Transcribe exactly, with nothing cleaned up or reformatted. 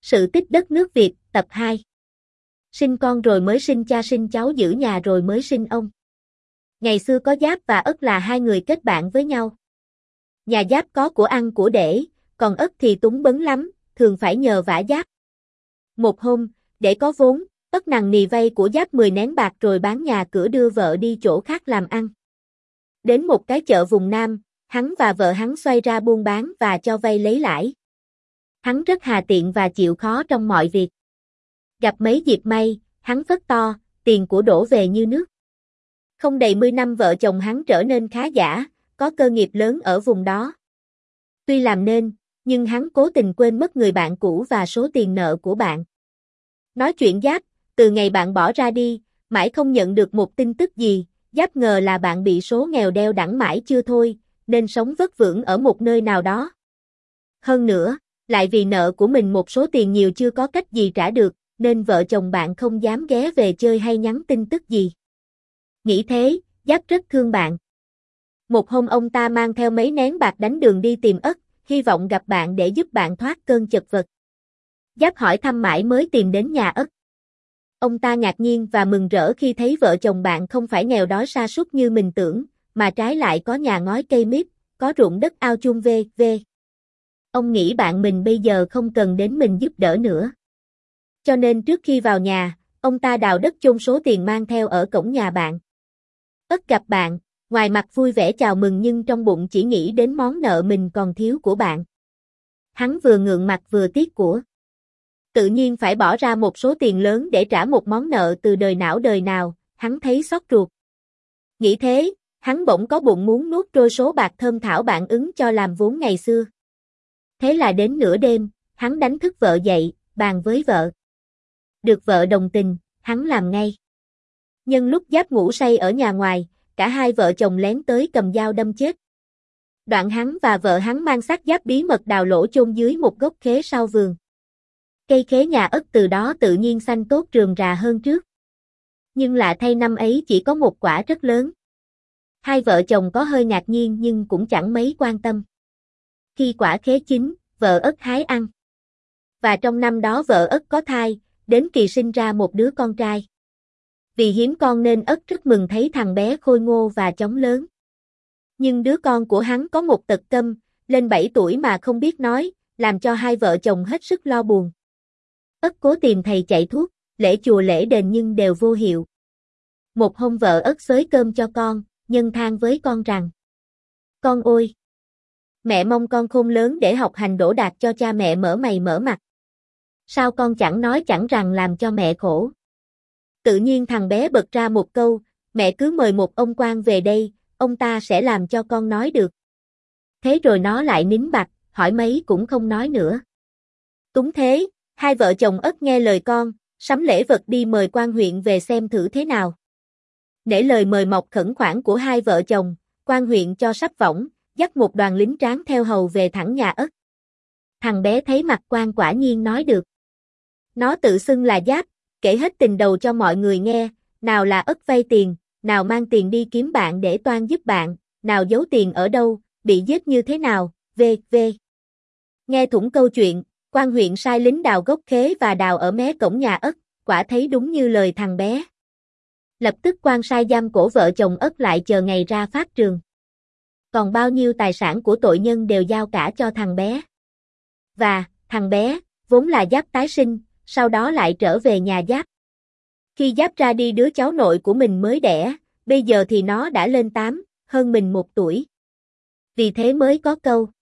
Sự tích đất nước Việt, tập hai. Sinh con rồi mới sinh cha, sinh cháu, giữ nhà rồi mới sinh ông. Ngày xưa có Giáp và Ất là hai người kết bạn với nhau. Nhà Giáp có của ăn của để, còn Ất thì túng bấn lắm, thường phải nhờ vả Giáp. Một hôm, để có vốn, Ất nằng nì vay của Giáp mười nén bạc rồi bán nhà cửa đưa vợ đi chỗ khác làm ăn. Đến một cái chợ vùng Nam, hắn và vợ hắn xoay ra buôn bán và cho vay lấy lãi. Hắn rất hà tiện và chịu khó trong mọi việc. Gặp mấy dịp may, hắn phất to, tiền của đổ về như nước. Không đầy mươi năm vợ chồng hắn trở nên khá giả, có cơ nghiệp lớn ở vùng đó. Tuy làm nên, nhưng hắn cố tình quên mất người bạn cũ và số tiền nợ của bạn. Nói chuyện Giáp, từ ngày bạn bỏ ra đi, mãi không nhận được một tin tức gì, Giáp ngờ là bạn bị số nghèo đeo đẳng mãi chưa thôi, nên sống vất vưởng ở một nơi nào đó. Hơn nữa, lại vì nợ của mình một số tiền nhiều chưa có cách gì trả được, nên vợ chồng bạn không dám ghé về chơi hay nhắn tin tức gì. Nghĩ thế, Giáp rất thương bạn. Một hôm ông ta mang theo mấy nén bạc đánh đường đi tìm Ất, hy vọng gặp bạn để giúp bạn thoát cơn chật vật. Giáp hỏi thăm mãi mới tìm đến nhà Ất. Ông ta ngạc nhiên và mừng rỡ khi thấy vợ chồng bạn không phải nghèo đói sa sút như mình tưởng, mà trái lại có nhà ngói cây mít, có ruộng đất ao chung vê vê. Ông nghĩ bạn mình bây giờ không cần đến mình giúp đỡ nữa. Cho nên trước khi vào nhà, ông ta đào đất chôn số tiền mang theo ở cổng nhà bạn. Ất gặp bạn, ngoài mặt vui vẻ chào mừng nhưng trong bụng chỉ nghĩ đến món nợ mình còn thiếu của bạn. Hắn vừa ngượng mặt vừa tiếc của. Tự nhiên phải bỏ ra một số tiền lớn để trả một món nợ từ đời não đời nào, hắn thấy xót ruột. Nghĩ thế, hắn bỗng có bụng muốn nuốt trôi số bạc thơm thảo bạn ứng cho làm vốn ngày xưa. Thế là đến nửa đêm, hắn đánh thức vợ dậy, bàn với vợ. Được vợ đồng tình, hắn làm ngay. Nhân lúc Giáp ngủ say ở nhà ngoài, cả hai vợ chồng lén tới cầm dao đâm chết. Đoạn hắn và vợ hắn mang xác Giáp bí mật đào lỗ chôn dưới một gốc khế sau vườn. Cây khế nhà Ất từ đó tự nhiên xanh tốt rườm rà hơn trước. Nhưng lạ thay năm ấy chỉ có một quả rất lớn. Hai vợ chồng có hơi ngạc nhiên nhưng cũng chẳng mấy quan tâm. Khi quả khế chín, vợ Ất hái ăn. Và trong năm đó vợ Ất có thai, đến kỳ sinh ra một đứa con trai. Vì hiếm con nên Ất rất mừng thấy thằng bé khôi ngô và chóng lớn. Nhưng đứa con của hắn có một tật câm, lên bảy tuổi mà không biết nói, làm cho hai vợ chồng hết sức lo buồn. Ất cố tìm thầy chạy thuốc, lễ chùa lễ đền nhưng đều vô hiệu. Một hôm vợ Ất xới cơm cho con, nhân than với con rằng: Con ôi! Mẹ mong con khôn lớn để học hành đỗ đạt cho cha mẹ mở mày mở mặt. Sao con chẳng nói chẳng rằng làm cho mẹ khổ. Tự nhiên thằng bé bật ra một câu: mẹ cứ mời một ông quan về đây, ông ta sẽ làm cho con nói được. Thế rồi nó lại nín bặt, hỏi mấy cũng không nói nữa. Túng thế, hai vợ chồng Ất nghe lời con, sắm lễ vật đi mời quan huyện về xem thử thế nào. Nể lời mời mọc khẩn khoản của hai vợ chồng, quan huyện cho sắp võng, dắt một đoàn lính tráng theo hầu về thẳng nhà Ất. Thằng bé thấy mặt quan quả nhiên nói được. Nó tự xưng là Giáp, kể hết tình đầu cho mọi người nghe, nào là Ất vay tiền, nào mang tiền đi kiếm bạn để toan giúp bạn, nào giấu tiền ở đâu, bị giết như thế nào, vê vê. Nghe thủng câu chuyện, quan huyện sai lính đào gốc khế và đào ở mé cổng nhà Ất, quả thấy đúng như lời thằng bé. Lập tức quan sai giam cổ vợ chồng Ất lại chờ ngày ra pháp trường. Còn bao nhiêu tài sản của tội nhân đều giao cả cho thằng bé. Và, thằng bé, vốn là Giáp tái sinh, sau đó lại trở về nhà Giáp. Khi Giáp ra đi đứa cháu nội của mình mới đẻ, bây giờ thì nó đã lên tám, hơn mình một tuổi. Vì thế mới có câu: